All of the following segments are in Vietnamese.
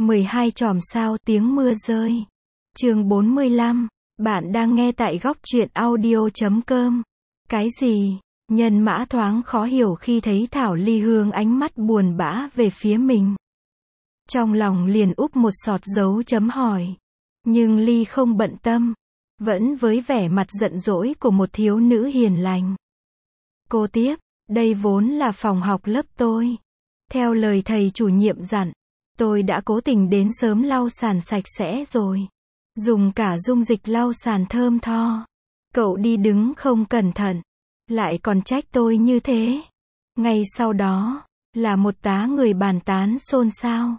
12 chòm sao tiếng mưa rơi. Chương 45. Bạn đang nghe tại góc truyện audio.com. Cái gì? Nhân Mã thoáng khó hiểu khi thấy Thảo Ly hướng ánh mắt buồn bã về phía mình. Trong lòng liền úp một sọt dấu chấm hỏi. Nhưng Ly không bận tâm. Vẫn với vẻ mặt giận dỗi của một thiếu nữ hiền lành. Cô tiếp, đây vốn là phòng học lớp tôi. Theo lời thầy chủ nhiệm dặn, tôi đã cố tình đến sớm lau sàn sạch sẽ rồi. Dùng cả dung dịch lau sàn thơm tho. Cậu đi đứng không cẩn thận. Lại còn trách tôi như thế. Ngay sau đó, là một tá người bàn tán xôn xao.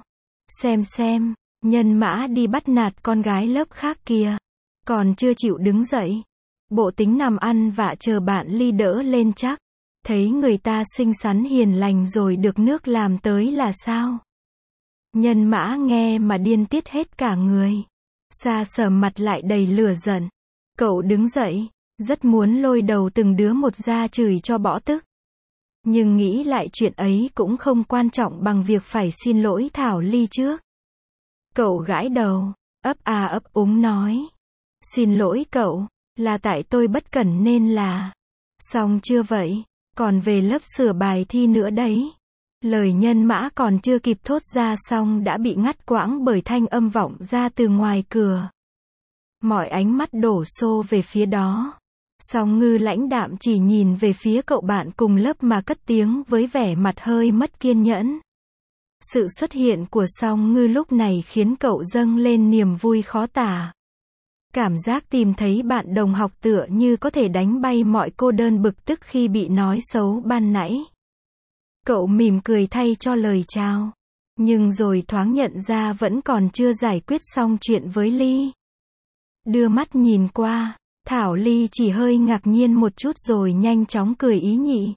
Xem, Nhân Mã đi bắt nạt con gái lớp khác kìa. Còn chưa chịu đứng dậy. Bộ tính nằm ăn vạ chờ bạn Ly đỡ lên chắc. Thấy người ta xinh xắn hiền lành rồi được nước làm tới là sao? Nhân Mã nghe mà điên tiết hết cả người. Sa sờ mặt lại đầy lửa giận. Cậu đứng dậy, rất muốn lôi đầu từng đứa một ra chửi cho bỏ tức. Nhưng nghĩ lại chuyện ấy cũng không quan trọng bằng việc phải xin lỗi Thảo Ly trước. Cậu gãi đầu, ấp úng nói. Xin lỗi cậu, là tại tôi bất cẩn nên là. Xong chưa vậy, còn về lớp sửa bài thi nữa đấy. Lời Nhân Mã còn chưa kịp thốt ra xong đã bị ngắt quãng bởi thanh âm vọng ra từ ngoài cửa. Mọi ánh mắt đổ xô về phía đó. Song Ngư lãnh đạm chỉ nhìn về phía cậu bạn cùng lớp mà cất tiếng với vẻ mặt hơi mất kiên nhẫn. Sự xuất hiện của Song Ngư lúc này khiến cậu dâng lên niềm vui khó tả. Cảm giác tìm thấy bạn đồng học tựa như có thể đánh bay mọi cô đơn bực tức khi bị nói xấu ban nãy. Cậu mỉm cười thay cho lời chào. Nhưng rồi thoáng nhận ra vẫn còn chưa giải quyết xong chuyện với Ly. Đưa mắt nhìn qua, Thảo Ly chỉ hơi ngạc nhiên một chút rồi nhanh chóng cười ý nhị.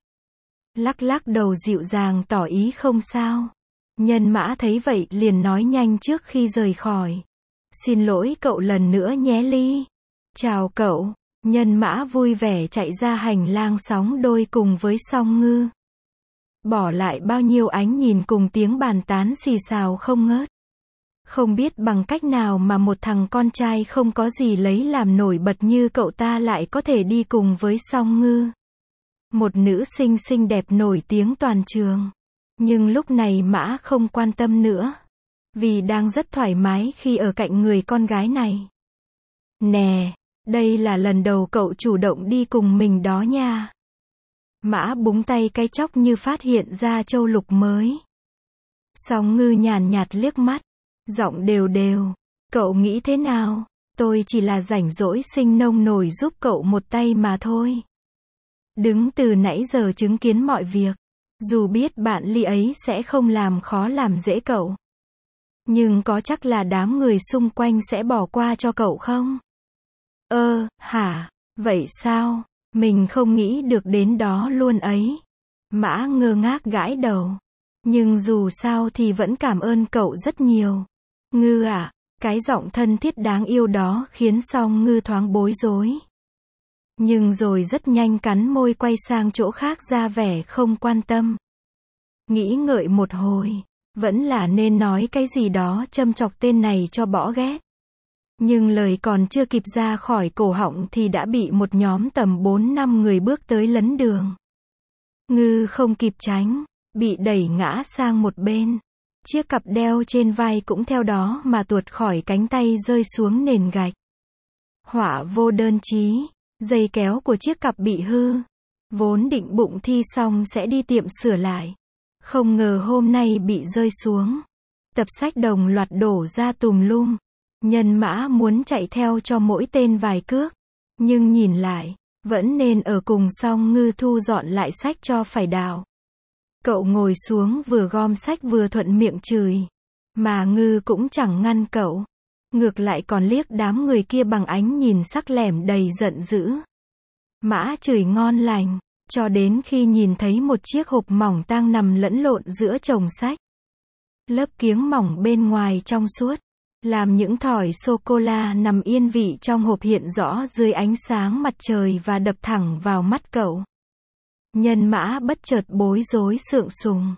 Lắc đầu dịu dàng tỏ ý không sao. Nhân Mã thấy vậy liền nói nhanh trước khi rời khỏi. Xin lỗi cậu lần nữa nhé Ly. Chào cậu. Nhân Mã vui vẻ chạy ra hành lang sóng đôi cùng với Song Ngư. Bỏ lại bao nhiêu ánh nhìn cùng tiếng bàn tán xì xào không ngớt. Không biết bằng cách nào mà một thằng con trai không có gì lấy làm nổi bật như cậu ta lại có thể đi cùng với Song Ngư. Một nữ sinh xinh đẹp nổi tiếng toàn trường. Nhưng lúc này Mã không quan tâm nữa. Vì đang rất thoải mái khi ở cạnh người con gái này. Nè, đây là lần đầu cậu chủ động đi cùng mình đó nha. Mã búng tay cái chóc như phát hiện ra châu lục mới. Song Ngư nhàn nhạt liếc mắt. Giọng đều. Cậu nghĩ thế nào? Tôi chỉ là rảnh rỗi sinh nông nổi giúp cậu một tay mà thôi. Đứng từ nãy giờ chứng kiến mọi việc. Dù biết bạn Ly ấy sẽ không làm khó làm dễ cậu. Nhưng có chắc là đám người xung quanh sẽ bỏ qua cho cậu không? Hả? Vậy sao? Mình không nghĩ được đến đó luôn ấy. Mã ngơ ngác gãi đầu. Nhưng dù sao thì vẫn cảm ơn cậu rất nhiều. Ngư ạ, cái giọng thân thiết đáng yêu đó khiến Song Ngư thoáng bối rối. Nhưng rồi rất nhanh cắn môi quay sang chỗ khác ra vẻ không quan tâm. Nghĩ ngợi một hồi, vẫn là nên nói cái gì đó châm chọc tên này cho bỏ ghét. Nhưng lời còn chưa kịp ra khỏi cổ họng thì đã bị một nhóm tầm 4-5 người bước tới lấn đường. Ngư không kịp tránh, bị đẩy ngã sang một bên. Chiếc cặp đeo trên vai cũng theo đó mà tuột khỏi cánh tay rơi xuống nền gạch. Họa vô đơn chí, dây kéo của chiếc cặp bị hư. Vốn định bụng thi xong sẽ đi tiệm sửa lại. Không ngờ hôm nay bị rơi xuống. Tập sách đồng loạt đổ ra tùm lum. Nhân Mã muốn chạy theo cho mỗi tên vài cước. Nhưng nhìn lại, vẫn nên ở cùng Song Ngư thu dọn lại sách cho phải đạo. Cậu ngồi xuống vừa gom sách vừa thuận miệng chửi. Mà Ngư cũng chẳng ngăn cậu. Ngược lại còn liếc đám người kia bằng ánh nhìn sắc lẻm đầy giận dữ. Mã chửi ngon lành, cho đến khi nhìn thấy một chiếc hộp mỏng tang nằm lẫn lộn giữa chồng sách. Lớp kiếng mỏng bên ngoài trong suốt, làm những thỏi sô-cô-la nằm yên vị trong hộp hiện rõ dưới ánh sáng mặt trời và đập thẳng vào mắt cậu. Nhân Mã bất chợt bối rối sượng sùng.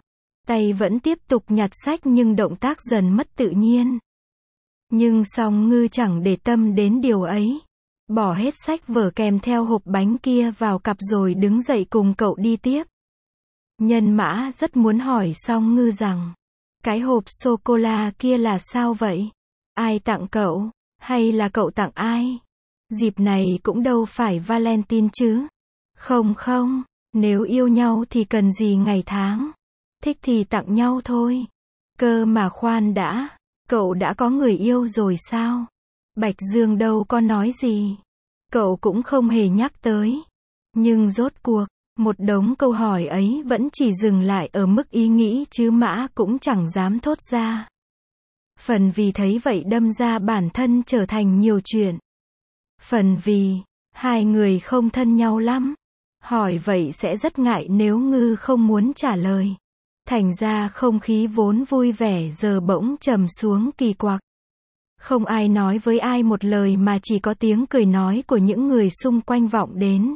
Tay vẫn tiếp tục nhặt sách nhưng động tác dần mất tự nhiên. Nhưng Song Ngư chẳng để tâm đến điều ấy. Bỏ hết sách vở kèm theo hộp bánh kia vào cặp rồi đứng dậy cùng cậu đi tiếp. Nhân Mã rất muốn hỏi Song Ngư rằng, cái hộp sô-cô-la kia là sao vậy? Ai tặng cậu? Hay là cậu tặng ai? Dịp này cũng đâu phải Valentine chứ? Không không, nếu yêu nhau thì cần gì ngày tháng. Thích thì tặng nhau thôi. Cơ mà khoan đã, cậu đã có người yêu rồi sao? Bạch Dương đâu có nói gì. Cậu cũng không hề nhắc tới. Nhưng rốt cuộc, một đống câu hỏi ấy vẫn chỉ dừng lại ở mức ý nghĩ chứ Mã cũng chẳng dám thốt ra. Phần vì thấy vậy đâm ra bản thân trở thành nhiều chuyện. Phần vì, hai người không thân nhau lắm. Hỏi vậy sẽ rất ngại nếu Ngư không muốn trả lời. Thành ra không khí vốn vui vẻ giờ bỗng trầm xuống kỳ quặc. Không ai nói với ai một lời mà chỉ có tiếng cười nói của những người xung quanh vọng đến.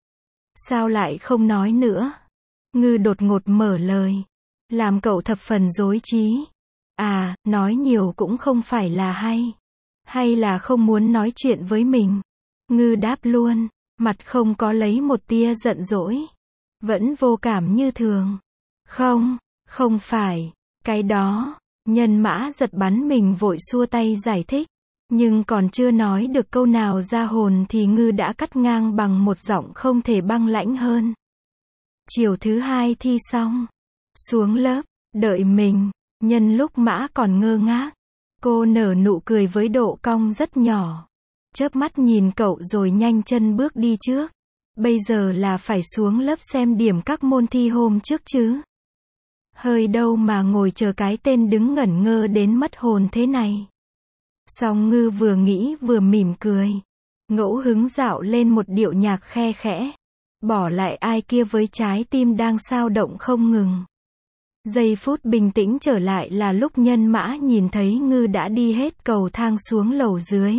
Sao lại không nói nữa? Ngư đột ngột mở lời. Làm cậu thập phần rối trí. À, nói nhiều cũng không phải là hay. Hay là không muốn nói chuyện với mình? Ngư đáp luôn, mặt không có lấy một tia giận dỗi. Vẫn vô cảm như thường. Không, không phải, cái đó. Nhân Mã giật bắn mình vội xua tay giải thích. Nhưng còn chưa nói được câu nào ra hồn thì Ngư đã cắt ngang bằng một giọng không thể băng lãnh hơn. Chiều thứ hai thi xong. Xuống lớp, đợi mình. Nhân lúc Mã còn ngơ ngác, cô nở nụ cười với độ cong rất nhỏ. Chớp mắt nhìn cậu rồi nhanh chân bước đi trước. Bây giờ là phải xuống lớp xem điểm các môn thi hôm trước chứ. Hơi đâu mà ngồi chờ cái tên đứng ngẩn ngơ đến mất hồn thế này. Song Ngư vừa nghĩ vừa mỉm cười. Ngẫu hứng dạo lên một điệu nhạc khe khẽ. Bỏ lại ai kia với trái tim đang xao động không ngừng. Giây phút bình tĩnh trở lại là lúc Nhân Mã nhìn thấy Ngư đã đi hết cầu thang xuống lầu dưới.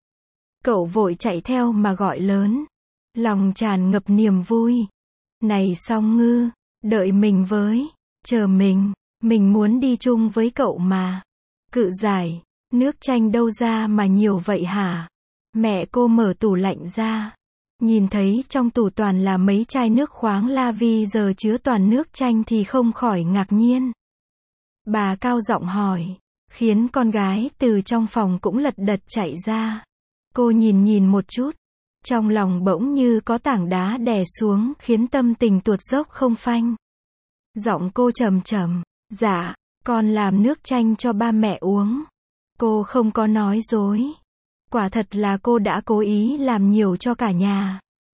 Cậu vội chạy theo mà gọi lớn. Lòng tràn ngập niềm vui. Này Song Ngư, đợi mình với. Chờ mình muốn đi chung với cậu mà. Cự giải, nước chanh đâu ra mà nhiều vậy hả? Mẹ cô mở tủ lạnh ra. Nhìn thấy trong tủ toàn là mấy chai nước khoáng La Vi giờ chứa toàn nước chanh thì không khỏi ngạc nhiên. Bà cao giọng hỏi, khiến con gái từ trong phòng cũng lật đật chạy ra. Cô nhìn một chút, trong lòng bỗng như có tảng đá đè xuống khiến tâm tình tuột dốc không phanh. Giọng cô trầm trầm, dạ, con làm nước chanh cho ba mẹ uống. Cô không có nói dối. Quả thật là cô đã cố ý làm nhiều cho cả nhà.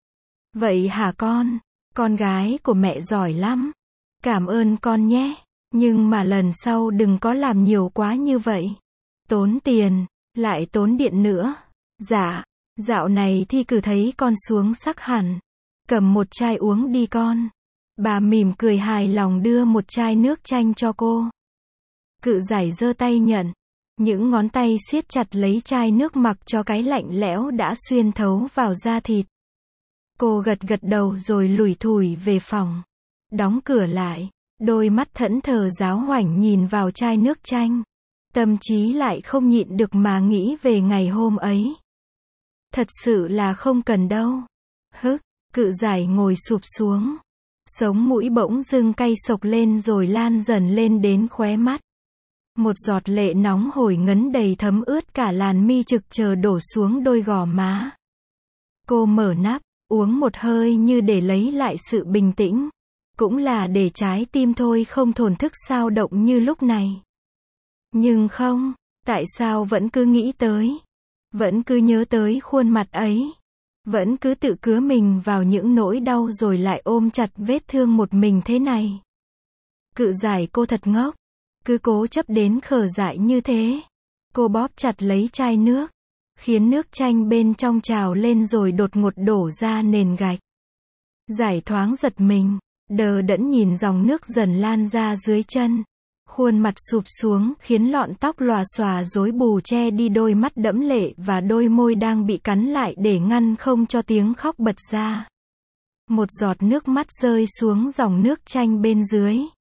Vậy hả con gái của mẹ giỏi lắm. Cảm ơn con nhé. Nhưng mà lần sau đừng có làm nhiều quá như vậy. Tốn tiền, lại tốn điện nữa. Dạ, dạo này Thi cử thấy con xuống sắc hẳn. Cầm một chai uống đi con. Bà mỉm cười hài lòng đưa một chai nước chanh cho cô. Cự giải giơ tay nhận. Những ngón tay siết chặt lấy chai nước mặc cho cái lạnh lẽo đã xuyên thấu vào da thịt. Cô gật đầu rồi lủi thủi về phòng. Đóng cửa lại. Đôi mắt thẫn thờ giáo hoảnh nhìn vào chai nước chanh. Tâm trí lại không nhịn được mà nghĩ về ngày hôm ấy. Thật sự là không cần đâu. Cự giải ngồi sụp xuống. Sống mũi bỗng dưng cay xộc lên rồi lan dần lên đến khóe mắt. Một giọt lệ nóng hổi ngấn đầy thấm ướt cả làn mi trực chờ đổ xuống đôi gò má. Cô mở nắp, uống một hơi như để lấy lại sự bình tĩnh. Cũng là để trái tim thôi không thổn thức xao động như lúc này. Nhưng không, tại sao vẫn cứ nghĩ tới? Vẫn cứ nhớ tới khuôn mặt ấy. Vẫn cứ tự cứa mình vào những nỗi đau rồi lại ôm chặt vết thương một mình thế này. Cự giải cô thật ngốc. Cứ cố chấp đến khờ dại như thế. Cô bóp chặt lấy chai nước. Khiến nước chanh bên trong trào lên rồi đột ngột đổ ra nền gạch. Giải thoáng giật mình. Đờ đẫn nhìn dòng nước dần lan ra dưới chân. Khuôn mặt sụp xuống khiến lọn tóc lòa xòa rối bù che đi đôi mắt đẫm lệ và đôi môi đang bị cắn lại để ngăn không cho tiếng khóc bật ra. Một giọt nước mắt rơi xuống dòng nước chanh bên dưới.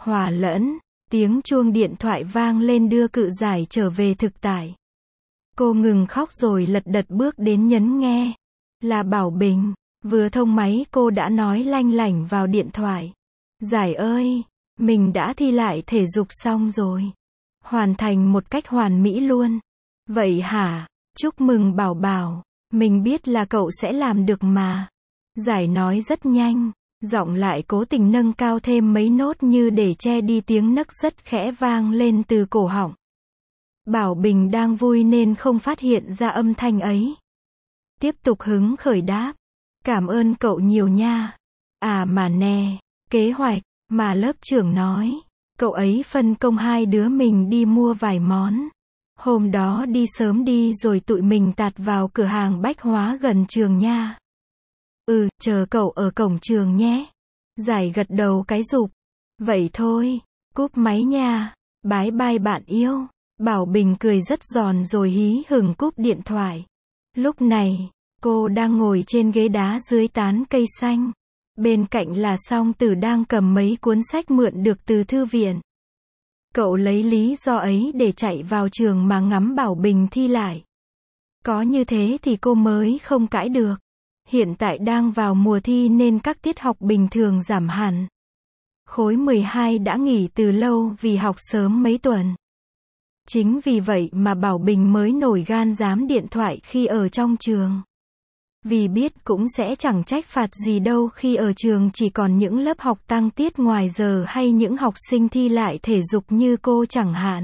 Hòa lẫn, tiếng chuông điện thoại vang lên đưa Cự Giải trở về thực tại. Cô ngừng khóc rồi lật đật bước đến nhấn nghe. Là Bảo Bình. Vừa thông máy cô đã nói lanh lảnh vào điện thoại. Giải ơi, mình đã thi lại thể dục xong rồi. Hoàn thành một cách hoàn mỹ luôn. Vậy hả? Chúc mừng Bảo Bảo. Mình biết là cậu sẽ làm được mà. Giải nói rất nhanh, giọng lại cố tình nâng cao thêm mấy nốt như để che đi tiếng nấc rất khẽ vang lên từ cổ họng. Bảo Bình đang vui nên không phát hiện ra âm thanh ấy. Tiếp tục hứng khởi đáp. Cảm ơn cậu nhiều nha. À mà nè, kế hoạch mà lớp trưởng nói, cậu ấy phân công hai đứa mình đi mua vài món. Hôm đó đi sớm đi rồi tụi mình tạt vào cửa hàng bách hóa gần trường nha. Ừ, chờ cậu ở cổng trường nhé. Giải gật đầu cái rụp. Vậy thôi, cúp máy nha. Bye bye bạn yêu. Bảo Bình cười rất giòn rồi hí hửng cúp điện thoại. Lúc này, cô đang ngồi trên ghế đá dưới tán cây xanh. Bên cạnh là Song Tử đang cầm mấy cuốn sách mượn được từ thư viện. Cậu lấy lý do ấy để chạy vào trường mà ngắm Bảo Bình thi lại. Có như thế thì cô mới không cãi được. Hiện tại đang vào mùa thi nên các tiết học bình thường giảm hẳn. Khối 12 đã nghỉ từ lâu vì học sớm mấy tuần. Chính vì vậy mà Bảo Bình mới nổi gan dám điện thoại khi ở trong trường. Vì biết cũng sẽ chẳng trách phạt gì đâu khi ở trường chỉ còn những lớp học tăng tiết ngoài giờ hay những học sinh thi lại thể dục như cô chẳng hạn.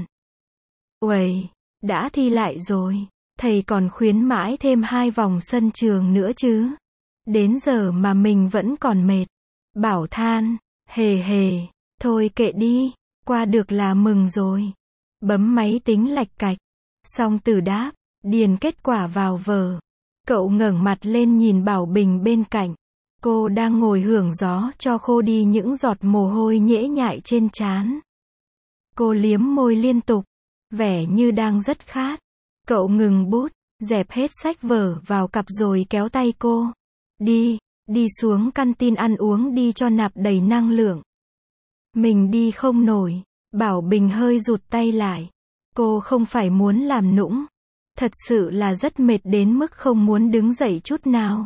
Uầy, đã thi lại rồi, thầy còn khuyến mãi thêm 2 vòng sân trường nữa chứ. Đến giờ mà mình vẫn còn mệt. Bảo than, hề hề, thôi kệ đi, qua được là mừng rồi. Bấm máy tính lạch cạch. Song Tử đáp, điền kết quả vào vở. Cậu ngẩng mặt lên nhìn Bảo Bình bên cạnh. Cô đang ngồi hưởng gió cho khô đi những giọt mồ hôi nhễ nhại trên trán. Cô liếm môi liên tục, vẻ như đang rất khát. Cậu ngừng bút, dẹp hết sách vở vào cặp rồi kéo tay cô. Đi xuống canteen ăn uống đi cho nạp đầy năng lượng. Mình đi không nổi. Bảo Bình hơi rụt tay lại. Cô không phải muốn làm nũng. Thật sự là rất mệt đến mức không muốn đứng dậy chút nào.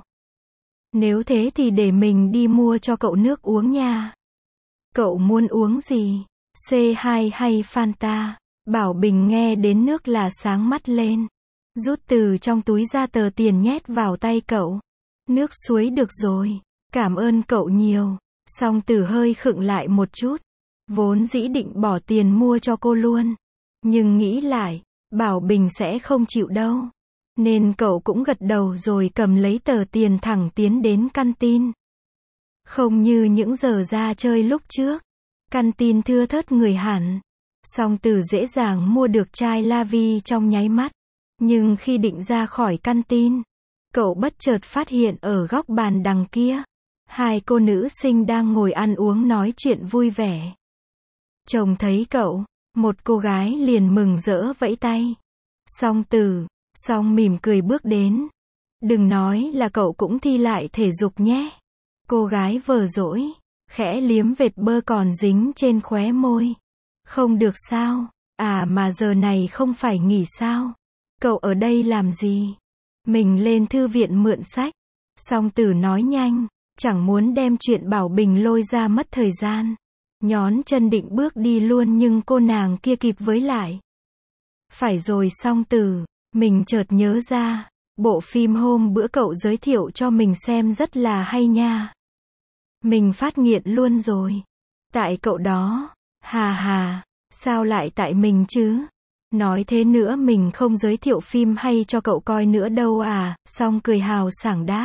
Nếu thế thì để mình đi mua cho cậu nước uống nha. Cậu muốn uống gì? C2 hay Fanta? Bảo Bình nghe đến nước là sáng mắt lên. Rút từ trong túi ra tờ tiền nhét vào tay cậu. Nước suối được rồi. Cảm ơn cậu nhiều. Song Tử hơi khựng lại một chút. Vốn dĩ định bỏ tiền mua cho cô luôn. Nhưng nghĩ lại, Bảo Bình sẽ không chịu đâu. Nên cậu cũng gật đầu rồi cầm lấy tờ tiền thẳng tiến đến canteen. Không như những giờ ra chơi lúc trước. Canteen thưa thớt người hẳn. Song Tử dễ dàng mua được chai La Vi trong nháy mắt. Nhưng khi định ra khỏi canteen, cậu bất chợt phát hiện ở góc bàn đằng kia, 2 cô nữ sinh đang ngồi ăn uống nói chuyện vui vẻ. Trông thấy cậu, một cô gái liền mừng rỡ vẫy tay. Song Tử, Song mỉm cười bước đến. Đừng nói là cậu cũng thi lại thể dục nhé. Cô gái vờ dỗi, khẽ liếm vệt bơ còn dính trên khóe môi. Không được sao? À mà giờ này không phải nghỉ sao? Cậu ở đây làm gì? Mình lên thư viện mượn sách. Song Tử nói nhanh, chẳng muốn đem chuyện Bảo Bình lôi ra mất thời gian. Nhón chân định bước đi luôn nhưng cô nàng kia kịp với lại. Phải rồi Song Tử, mình chợt nhớ ra, bộ phim hôm bữa cậu giới thiệu cho mình xem rất là hay nha. Mình phát nghiện luôn rồi. Tại cậu đó, hà hà, sao lại tại mình chứ? Nói thế nữa mình không giới thiệu phim hay cho cậu coi nữa đâu à, Song cười hào sảng đáp.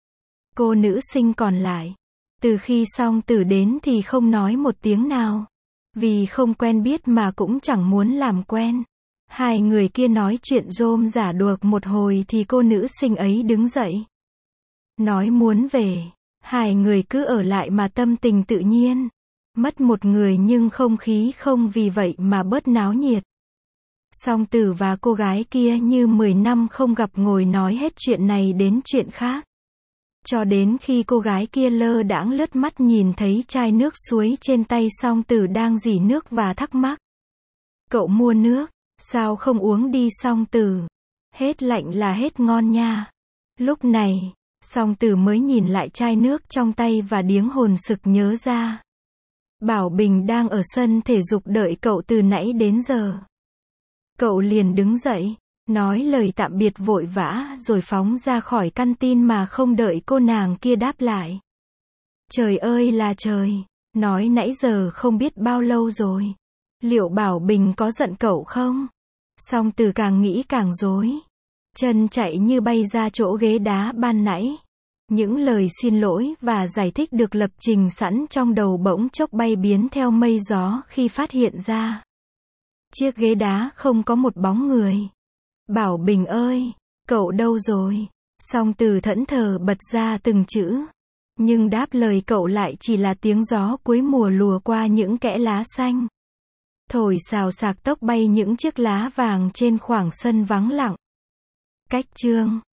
Cô nữ sinh còn lại, từ khi Song Tử đến thì không nói một tiếng nào. Vì không quen biết mà cũng chẳng muốn làm quen. 2 người kia nói chuyện rôm rả đùa một hồi thì cô nữ sinh ấy đứng dậy. Nói muốn về. 2 người cứ ở lại mà tâm tình tự nhiên. Mất một người nhưng không khí không vì vậy mà bớt náo nhiệt. Song Tử và cô gái kia như 10 năm không gặp ngồi nói hết chuyện này đến chuyện khác. Cho đến khi cô gái kia lơ đãng lướt mắt nhìn thấy chai nước suối trên tay Song Tử đang rỉ nước và thắc mắc. Cậu mua nước, sao không uống đi Song Tử? Hết lạnh là hết ngon nha. Lúc này, Song Tử mới nhìn lại chai nước trong tay và điếng hồn sực nhớ ra. Bảo Bình đang ở sân thể dục đợi cậu từ nãy đến giờ. Cậu liền đứng dậy, nói lời tạm biệt vội vã rồi phóng ra khỏi căn tin mà không đợi cô nàng kia đáp lại. Trời ơi là trời, nói nãy giờ không biết bao lâu rồi. Liệu Bảo Bình có giận cậu không? Song Tử càng nghĩ càng rối. Chân chạy như bay ra chỗ ghế đá ban nãy. Những lời xin lỗi và giải thích được lập trình sẵn trong đầu bỗng chốc bay biến theo mây gió khi phát hiện ra. Chiếc ghế đá không có một bóng người. Bảo Bình ơi, cậu đâu rồi? Song Tử thẫn thờ bật ra từng chữ. Nhưng đáp lời cậu lại chỉ là tiếng gió cuối mùa lùa qua những kẽ lá xanh. Thổi xào xạc tốc bay những chiếc lá vàng trên khoảng sân vắng lặng. Cách chương